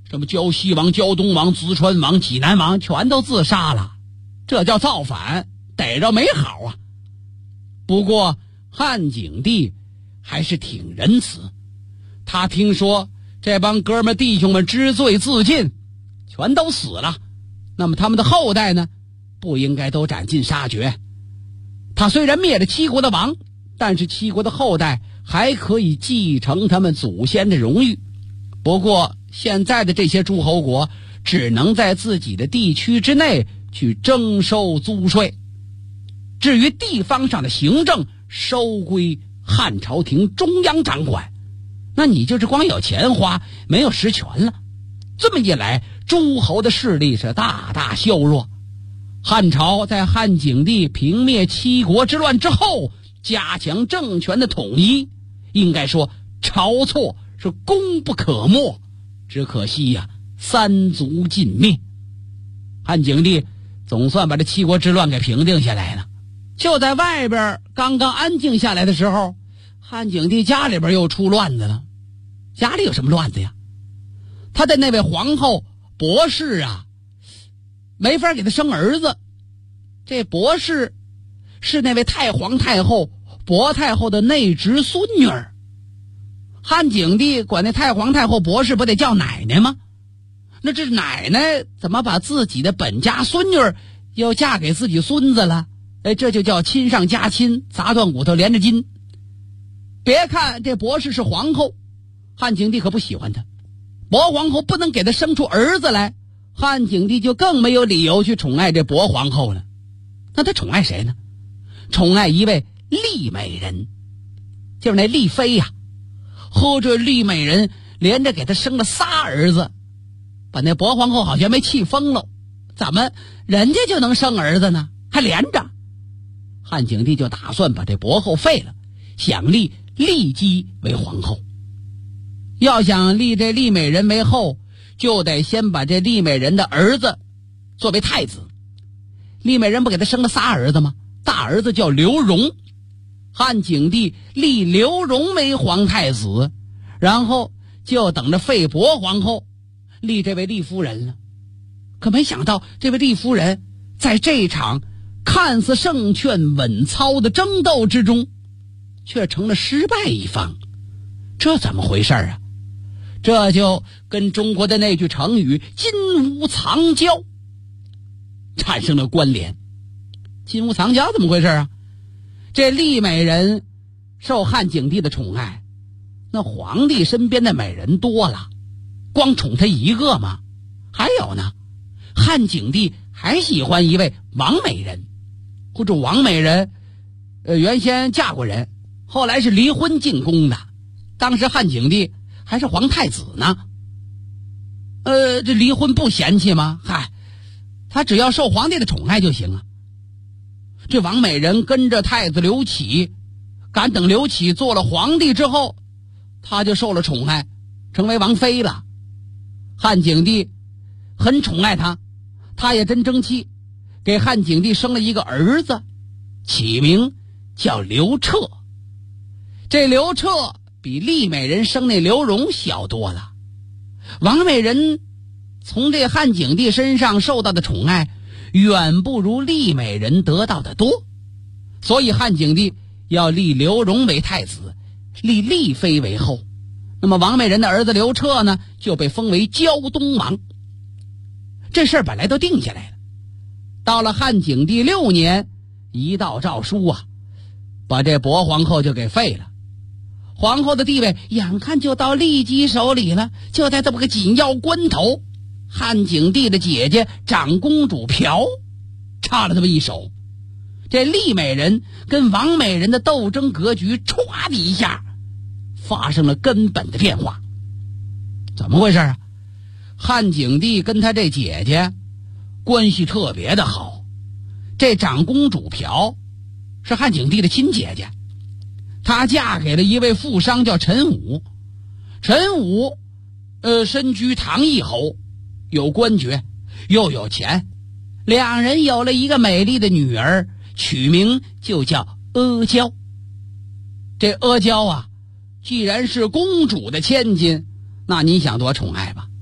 什么胶西王、胶东王、淄川王、济南王全都自杀了，这叫造反，逮着没好啊。不过汉景帝还是挺仁慈，他听说这帮哥们弟兄们知罪自尽，全都死了，那么他们的后代呢，不应该都斩尽杀绝。他虽然灭了七国的王，但是七国的后代还可以继承他们祖先的荣誉。不过现在的这些诸侯国只能在自己的地区之内去征收租税，至于地方上的行政收归汉朝廷中央掌管，那你就是光有钱花，没有实权了。这么一来，诸侯的势力是大大削弱。汉朝在汉景帝平灭七国之乱之后，加强政权的统一，应该说晁错是功不可没，只可惜呀，三族尽灭。汉景帝总算把这七国之乱给平定下来了。就在外边刚刚安静下来的时候，汉景帝家里边又出乱子了。家里有什么乱子呀？他的那位皇后博氏啊，没法给他生儿子。这博氏是那位太皇太后博太后的内侄孙女儿。汉景帝管那太皇太后博氏不得叫奶奶吗？那这奶奶怎么把自己的本家孙女儿又嫁给自己孙子了？这就叫亲上加亲，砸断骨头连着筋。别看这博氏是皇后，汉景帝可不喜欢她。博皇后不能给她生出儿子来，汉景帝就更没有理由去宠爱这博皇后了。那他宠爱谁呢？宠爱一位丽美人，就是那丽妃呀。和这丽美人连着给他生了仨儿子，把那博皇后好像没气疯了。怎么人家就能生儿子呢？还连着。汉景帝就打算把这博后废了，想立丽姬为皇后。要想立这丽美人为后，就得先把这丽美人的儿子作为太子。丽美人不给他生了仨儿子吗？大儿子叫刘荣，汉景帝立刘荣为皇太子，然后就等着废博皇后，立这位丽夫人了。可没想到这位丽夫人在这场看似胜券稳操的争斗之中，却成了失败一方。这怎么回事啊？这就跟中国的那句成语金屋藏娇产生了关联。金屋藏娇怎么回事啊？这丽美人受汉景帝的宠爱，那皇帝身边的美人多了，光宠她一个吗？还有呢，汉景帝还喜欢一位王美人。或者王美人原先嫁过人，后来是离婚进宫的，当时汉景帝还是皇太子呢。这离婚不嫌弃吗？嗨，他只要受皇帝的宠爱就行了。这王美人跟着太子刘启，敢等刘启做了皇帝之后，他就受了宠爱，成为王妃了。汉景帝很宠爱他，他也真争气，给汉景帝生了一个儿子，起名叫刘彻。这刘彻比丽美人生那刘荣小多了。王美人从这汉景帝身上受到的宠爱远不如丽美人得到的多，所以汉景帝要立刘荣为太子，立丽妃为后。那么王美人的儿子刘彻呢，就被封为胶东王。这事儿本来都定下来了。到了汉景帝6年，一道诏书啊，把这博皇后就给废了。皇后的地位眼看就到丽姬手里了，就在这么个紧要关头，汉景帝的姐姐长公主朴差了这么一手。这丽美人跟王美人的斗争格局歘的一下发生了根本的变化。怎么回事啊？汉景帝跟他这姐姐关系特别的好。这长公主朴是汉景帝的亲姐姐，她嫁给了一位富商叫陈武。陈武身居唐义侯，有官爵又有钱，两人有了一个美丽的女儿，取名就叫阿娇。这阿娇啊，既然是公主的千金，那你想多宠爱吧。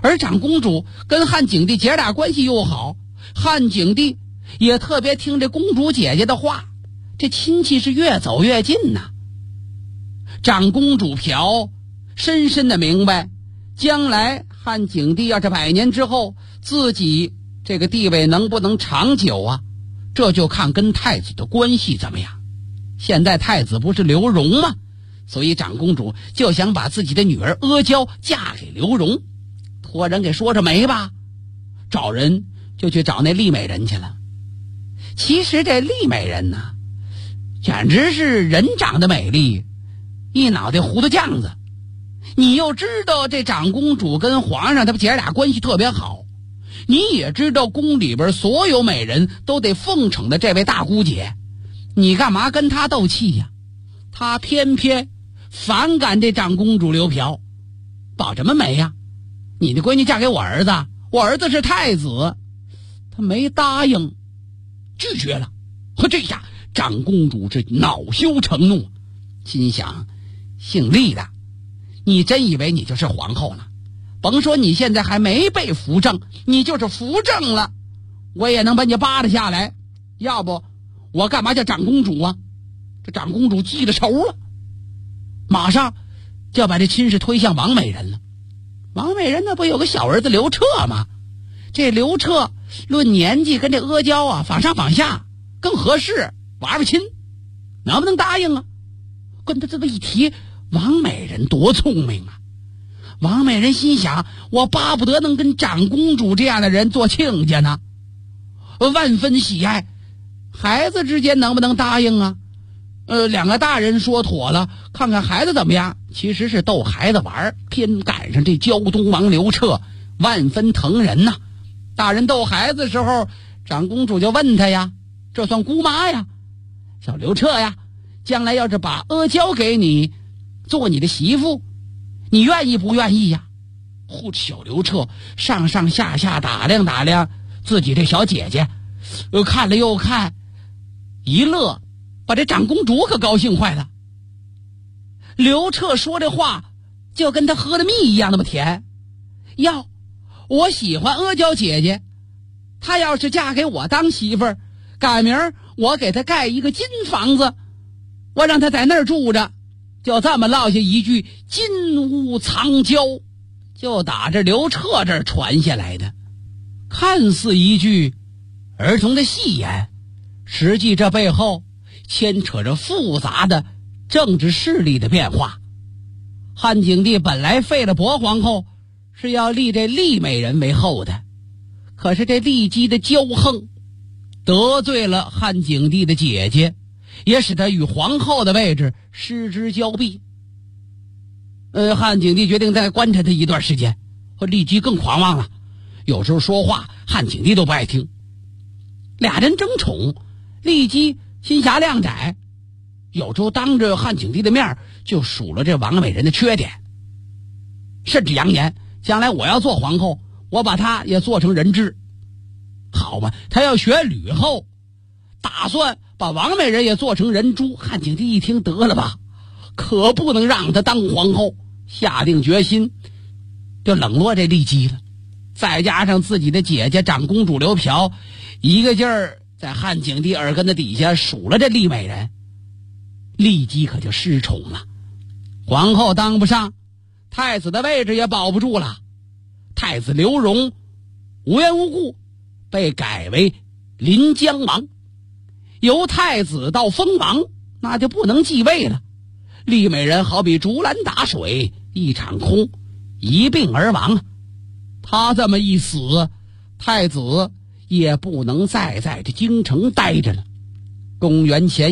而长公主跟汉景帝姐俩关系又好，汉景帝也特别听这公主姐姐的话，这亲戚是越走越近呐。长公主朴深深的明白，将来汉景帝要是100年之后，自己这个地位能不能长久啊？这就看跟太子的关系怎么样。现在太子不是刘荣吗？所以长公主就想把自己的女儿阿娇嫁给刘荣，托人给说着媒吧，找人就去找那丽美人去了。其实这丽美人呢，简直是人长得美丽，一脑袋糊涂酱子。你又知道这长公主跟皇上他们姐俩关系特别好，你也知道宫里边所有美人都得奉承的这位大姑姐，你干嘛跟她斗气呀？她偏偏反感这长公主刘嫖，保什么媒呀？你的闺女嫁给我儿子，我儿子是太子，她没答应，拒绝了。和这下长公主是恼羞成怒，心想：姓厉的，你真以为你就是皇后了？甭说你现在还没被扶正，你就是扶正了，我也能把你扒拉下来。要不我干嘛叫长公主啊？这长公主记了仇了，马上就要把这亲事推向王美人了。王美人那不有个小儿子刘彻吗？这刘彻论年纪跟这阿娇啊仿上仿下，更合适，玩玩亲，能不能答应啊？跟他这么一提，王美人多聪明啊！王美人心想，我巴不得能跟长公主这样的人做亲家呢，万分喜爱。孩子之间能不能答应啊？两个大人说妥了，看看孩子怎么样。其实是逗孩子玩，偏赶上这胶东王刘彻万分疼人呐。大人逗孩子的时候，长公主就问他呀，这算姑妈呀，小刘彻呀，将来要是把阿娇给你做你的媳妇，你愿意不愿意呀？小刘彻上上下下打量打量自己这小姐姐，看了又看，一乐，把这长公主可高兴坏了。刘彻说这话就跟他喝的蜜一样那么甜。要我喜欢阿娇姐姐，她要是嫁给我当媳妇儿，改明儿我给她盖一个金房子，我让她在那儿住着。就这么落下一句金屋藏娇，就打这刘彻这儿传下来的，看似一句儿童的戏言，实际这背后牵扯着复杂的政治势力的变化。汉景帝本来废了薄皇后，是要立这丽美人为后的，可是这骊姬的骄横得罪了汉景帝的姐姐，也使他与皇后的位置失之交臂。汉景帝决定再观察他一段时间。骊姬更狂妄了，有时候说话汉景帝都不爱听。俩人争宠，骊姬心狭量窄，有时候当着汉景帝的面就数了这王美人的缺点，甚至扬言将来我要做皇后，我把她也做成人质。好嘛，他要学吕后，打算把王美人也做成人猪。汉景帝一听，得了吧，可不能让她当皇后，下定决心就冷落这骊姬了。再加上自己的姐姐长公主刘嫖一个劲儿在汉景帝耳根子底下数了这丽美人，骊姬可就失宠了，皇后当不上，太子的位置也保不住了。太子刘荣无缘无故被改为临江王，由太子到封王，那就不能继位了。丽美人好比竹篮打水一场空，一病而亡。他这么一死，太子也不能再在这京城待着了。公元前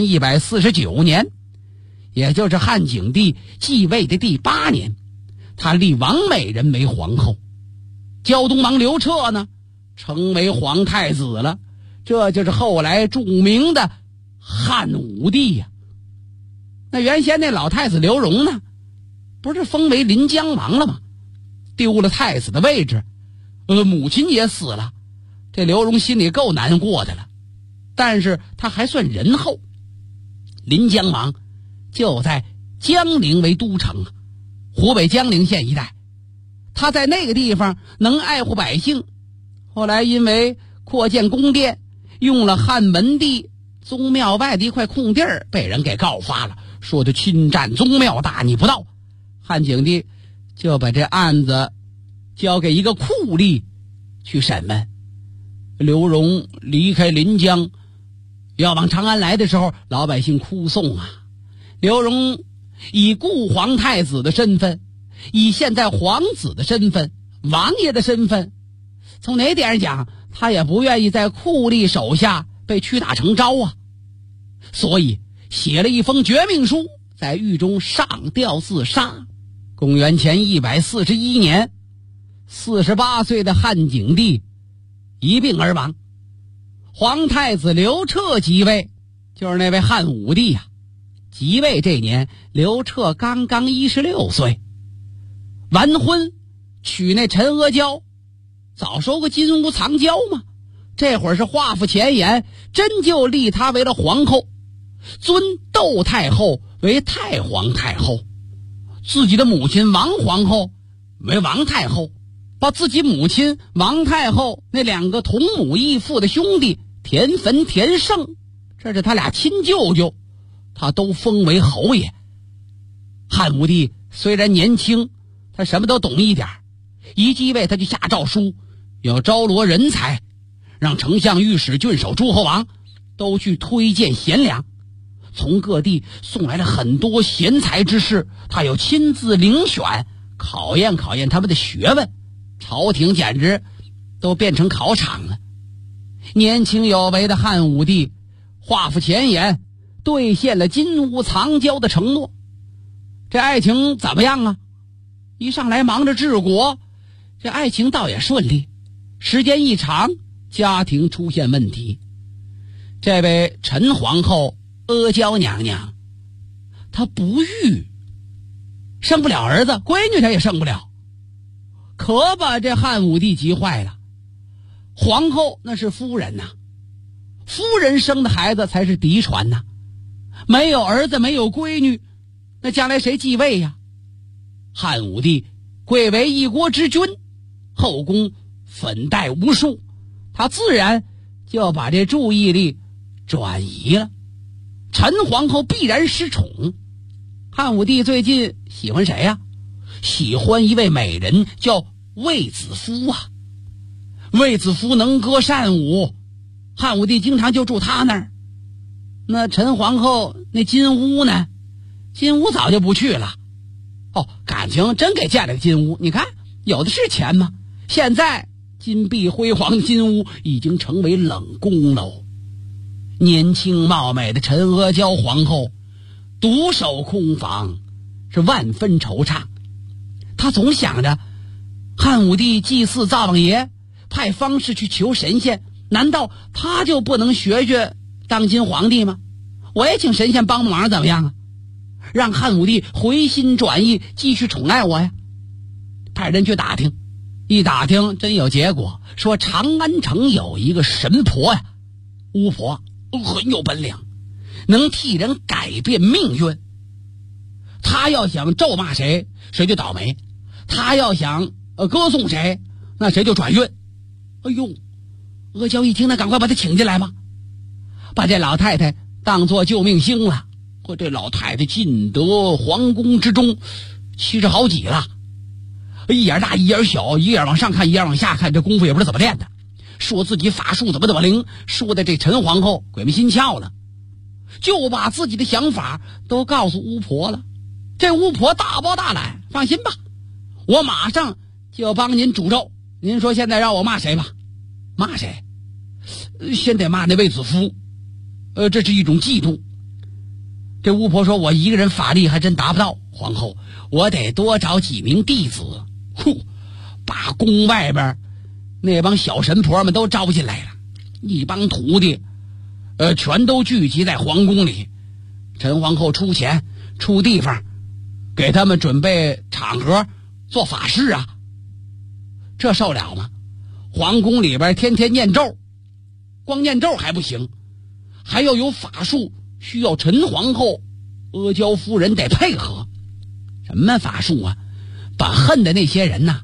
149年，也就是汉景帝继位的第8年，他立王美人为皇后，胶东王刘彻呢成为皇太子了。这就是后来著名的汉武帝呀。那原先那老太子刘荣呢，不是封为临江王了吗？丢了太子的位置，母亲也死了，这刘荣心里够难过的了。但是他还算仁厚，临江王就在江陵为都城，湖北江陵县一带。 他在那个地方能爱护百姓，后来因为扩建宫殿用了汉文帝宗庙外的一块空地儿，被人给告发了，说他侵占宗庙大逆不道。汉景帝就把这案子交给一个酷吏去审问。刘荣离开临江要往长安来的时候，老百姓哭送啊。刘荣以故皇太子的身份，以现在皇子的身份，王爷的身份，从哪点上讲，他也不愿意在酷吏手下被屈打成招啊。所以写了一封绝命书，在狱中上吊自杀。公元前141年，48岁的汉景帝一病而亡。皇太子刘彻即位，就是那位汉武帝啊。即位这年，刘彻刚刚16岁，完婚娶那陈阿娇。早说过金屋藏娇嘛，这会儿是画符前言，真就立她为了皇后，尊窦太后为太皇太后，自己的母亲王皇后为王太后，把自己母亲王太后那2个同母异父的兄弟田汾、田胜，这是他俩亲舅舅，他都封为侯爷。汉武帝虽然年轻，他什么都懂一点，一继位他就下诏书，要招罗人才，让丞相、御史、郡守、诸侯王都去推荐贤良，从各地送来了很多贤才之士，他又亲自遴选，考验考验他们的学问，朝廷简直都变成考场了。年轻有为的汉武帝画符前言，兑现了金屋藏娇的承诺。这爱情怎么样啊？一上来忙着治国，这爱情倒也顺利。时间一长，家庭出现问题。这位陈皇后阿娇娘娘，她不育，生不了儿子，闺女她也生不了，可把这汉武帝急坏了。皇后那是夫人呐，夫人生的孩子才是嫡传呐，没有儿子没有闺女，那将来谁继位呀？汉武帝贵为一国之君，后宫粉黛无数，他自然就要把这注意力转移了。陈皇后必然失宠。汉武帝最近喜欢谁呀？喜欢一位美人叫卫子夫啊。卫子夫能歌善舞，汉武帝经常就住他那儿。那陈皇后那金屋呢？金屋早就不去了。感情真给建了个金屋，你看有的是钱吗？现在金碧辉煌的金屋已经成为冷宫喽。年轻貌美的陈阿娇皇后独守空房，是万分惆怅。她总想着汉武帝祭祀灶王爷，派方士去求神仙，难道他就不能学学当今皇帝吗？我也请神仙帮忙怎么样啊？让汉武帝回心转意，继续宠爱我呀。派人去打听，一打听真有结果，说长安城有一个神婆呀，巫婆很有本领，能替人改变命运。他要想咒骂谁，谁就倒霉；他要想歌颂谁，那谁就转运。哎呦，阿娇一听，那赶快把他请进来吧，把这老太太当作救命星了。这老太太进得皇宫之中70好几了，一眼大一眼小，一眼往上看一眼往下看，这功夫也不知道怎么练的，说自己法术怎么灵，说的这陈皇后鬼迷心窍了，就把自己的想法都告诉巫婆了。这巫婆大包大揽，放心吧，我马上就帮您诅咒，您说现在让我骂谁吧？骂谁？先得骂那卫子夫，这是一种嫉妒。这巫婆说，我一个人法力还真达不到，皇后，我得多找几名弟子，把宫外边那帮小神婆们都招进来了，一帮徒弟全都聚集在皇宫里。陈皇后出钱出地方，给他们准备场合做法事啊，这受了吗？皇宫里边天天念咒，光念咒还不行，还要有法术，需要陈皇后阿娇夫人得配合。什么法术啊？把恨的那些人呐，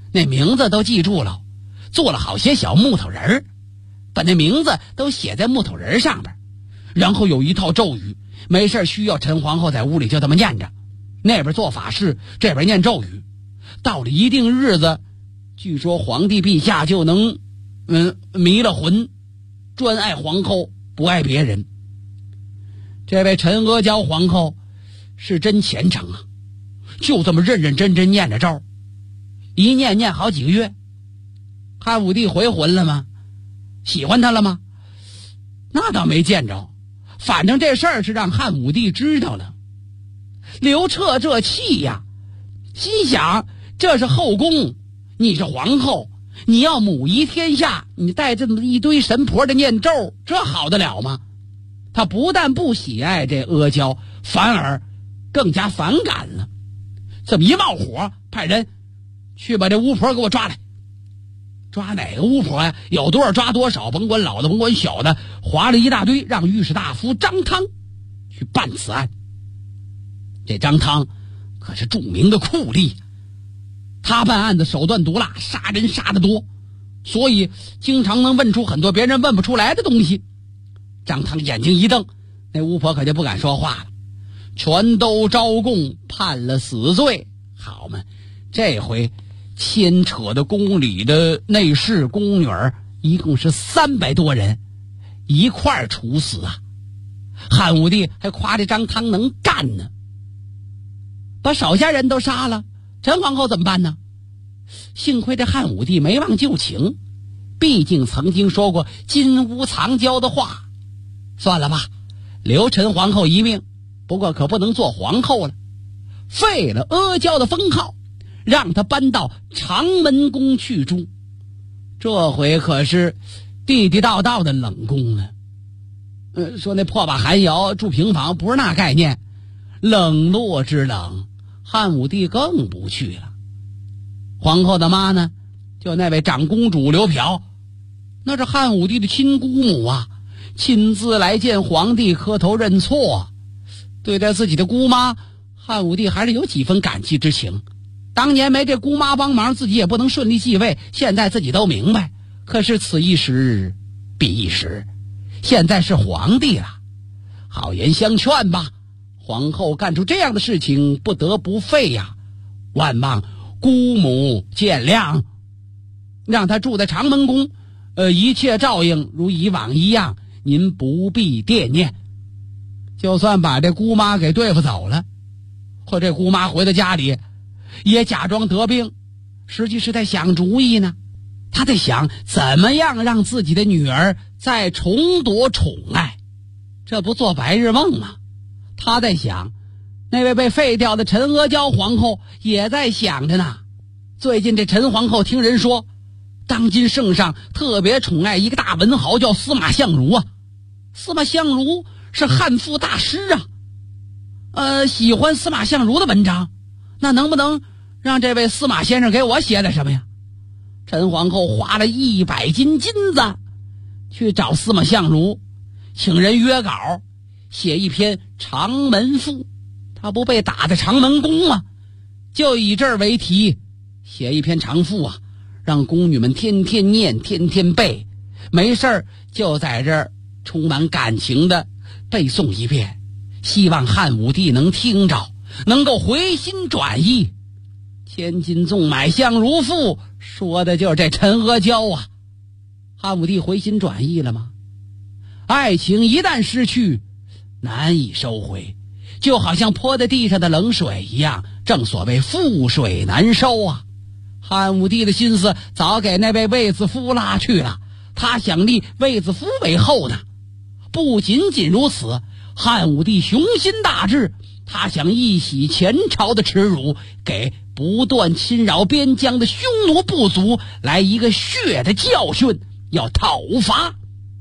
那名字都记住了，做了好些小木头人儿，把那名字都写在木头人上边，然后有一套咒语，没事需要陈皇后在屋里就这么念着，那边做法事，这边念咒语，到了一定日子，据说皇帝陛下就能迷了魂，专爱皇后不爱别人。这位陈阿娇皇后是真虔诚啊，就这么认认真真念着咒，一念好几个月。汉武帝回魂了吗？喜欢他了吗？那倒没见着，反正这事儿是让汉武帝知道了。刘彻这气呀，心想这是后宫，你是皇后，你要母仪天下，你带这么一堆神婆的念咒，这好得了吗？他不但不喜爱这阿娇，反而更加反感了。这么一冒火，派人去把这巫婆给我抓来。抓哪个巫婆呀？有多少抓多少，甭管老的甭管小的，划了一大堆，让御史大夫张汤去办此案。这张汤可是著名的酷吏，他办案的手段毒辣，杀人杀得多，所以经常能问出很多别人问不出来的东西。张汤眼睛一瞪，那巫婆可就不敢说话了，全都招供，判了死罪。好嘛，这回牵扯的宫里的内侍宫女儿一共是300多人，一块儿处死啊！汉武帝还夸这张汤能干呢。把手下人都杀了，陈皇后怎么办呢？幸亏这汉武帝没忘旧情，毕竟曾经说过金屋藏娇的话。算了吧，留陈皇后一命，不过可不能做皇后了，废了阿娇的封号，让她搬到长门宫去住。这回可是地地道道的冷宫了。说那破瓦寒窑住平房不是那概念，冷落之冷，汉武帝更不去了。皇后的妈呢，就那位长公主刘嫖，那是汉武帝的亲姑母啊，亲自来见皇帝磕头认错。对待自己的姑妈，汉武帝还是有几分感激之情。当年没这姑妈帮忙，自己也不能顺利继位，现在自己都明白。可是此一时彼一时，现在是皇帝了，好言相劝吧，皇后干出这样的事情不得不废呀，万望姑母见谅，让她住在长门宫，一切照应如以往一样，您不必惦念。就算把这姑妈给对付走了，或这姑妈回到家里也假装得病，实际是在想主意呢。他在想怎么样让自己的女儿再重夺宠爱，这不做白日梦吗？他在想，那位被废掉的陈阿娇皇后也在想着呢。最近这陈皇后听人说，当今圣上特别宠爱一个大文豪叫司马相如啊。司马相如是汉赋大师啊，喜欢司马相如的文章，那能不能让这位司马先生给我写点什么呀？陈皇后花了100斤金子去找司马相如，请人约稿写一篇长门赋。他不被打在长门宫吗？就以这儿为题写一篇长赋啊，让宫女们天天念天天背，没事儿就在这儿充满感情的背诵一遍，希望汉武帝能听着，能够回心转意。千金纵买相如赋，说的就是这陈阿娇啊。汉武帝回心转意了吗？爱情一旦失去，难以收回，就好像泼在地上的冷水一样，正所谓覆水难收啊。汉武帝的心思早给那位卫子夫拉去了，他想立卫子夫为后呢。不仅仅如此，汉武帝雄心大志，他想一洗前朝的耻辱，给不断侵扰边疆的匈奴部族来一个血的教训，要讨伐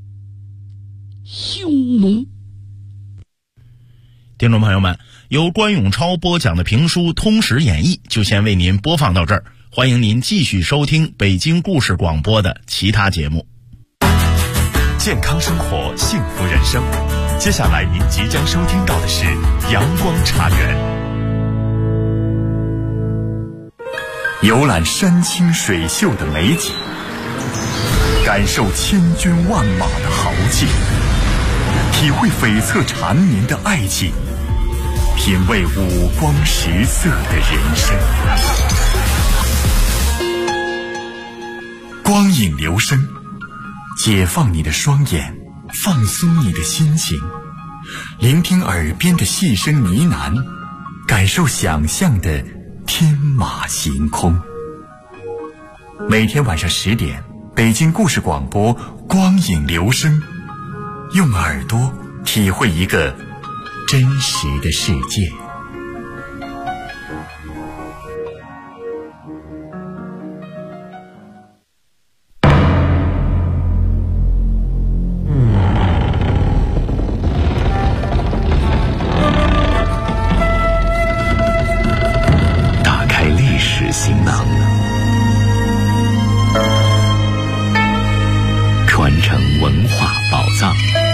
匈奴。 听众朋友们，由关永超播讲的评书《通史演义》就先为您播放到这儿，欢迎您继续收听北京故事广播的其他节目。 健康生活，幸福人生。接下来您即将收听到的是阳光茶园。 游览山清水秀的美景，感受千军万马的豪气，体会悱恻缠绵的爱情，品味五光十色的人生。光影留声，解放你的双眼，放松你的心情，聆听耳边的细声呢喃，感受想象的天马行空。每天晚上10点，北京故事广播光影留声，用耳朵体会一个真实的世界。 打开历史行囊，传承文化宝藏。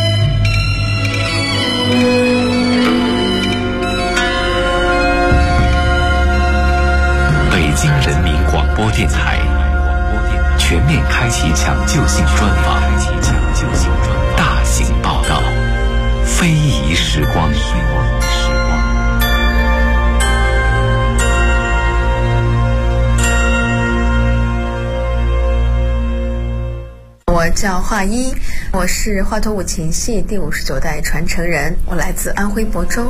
北京人民广播电台全面开启抢救性专访，大型报道，非遗时光。 我叫华一，我是华佗五禽戏第59代传承人，我来自安徽亳州。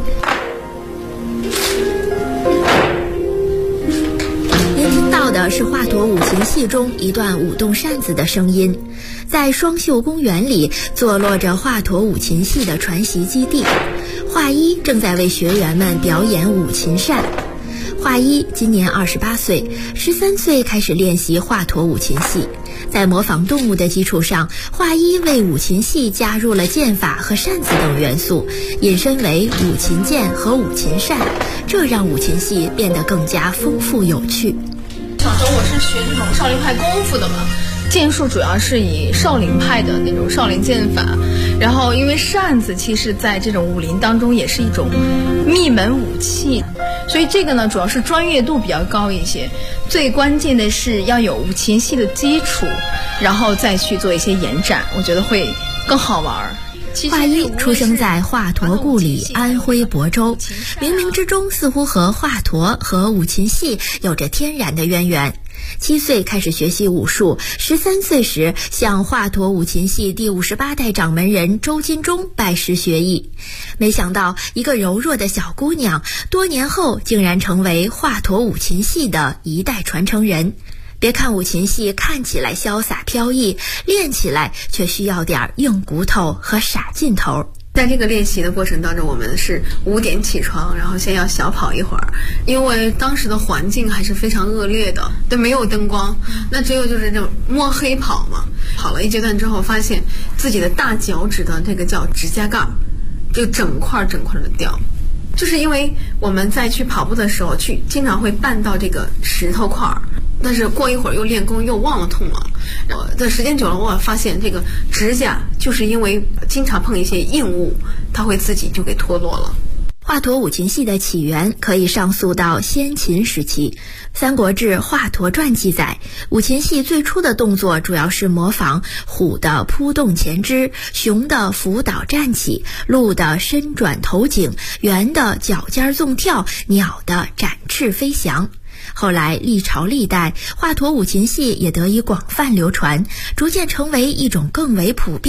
您听到的是华佗五禽戏中一段舞动扇子的声音。在双秀公园里坐落着华佗五禽戏的传习基地，华一正在为学员们表演五禽扇。华一今年28岁，13岁开始练习华佗五禽戏。在模仿动物的基础上，华一为五禽戏加入了剑法和扇子等元素，引申为五禽剑和五禽扇，这让五禽戏变得更加丰富有趣。 小时候我是学这种少林派功夫的嘛，剑术主要是以少林派的那种少林剑法，然后因为扇子其实在这种武林当中也是一种秘门武器，所以这个呢主要是专业度比较高一些，最关键的是要有五禽戏的基础，然后再去做一些延展，我觉得会更好玩。 华一出生在华佗故里安徽亳州，冥冥之中似乎和华佗和五禽戏有着天然的渊源。7岁开始学习武术，13岁时向华佗五禽戏第58代掌门人周金忠拜师学艺。没想到一个柔弱的小姑娘，多年后竟然成为华佗五禽戏的一代传承人。别看五禽戏看起来潇洒飘逸，练起来却需要点硬骨头和傻劲头。 在这个练习的过程当中，我们是5点起床，然后先要小跑一会儿，因为当时的环境还是非常恶劣的，都没有灯光，那只有就是这种摸黑跑嘛。跑了一阶段之后，发现自己的大脚趾的这个叫指甲盖就整块的掉，就是因为我们在去跑步的时候经常会绊到这个石头块，但是过一会儿又练功又忘了痛了。的时间久了，我发现这个指甲就是因为经常碰一些硬物，它会自己就给脱落了。 华佗五禽戏的起源可以上溯到先秦时期，《三国志·华佗传》记载，五禽戏最初的动作主要是模仿虎的扑动前肢，熊的伏倒站起，鹿的伸转头颈，猿的脚尖纵跳，鸟的展翅飞翔。后来历朝历代，华佗五禽戏也得以广泛流传，逐渐成为一种更为普遍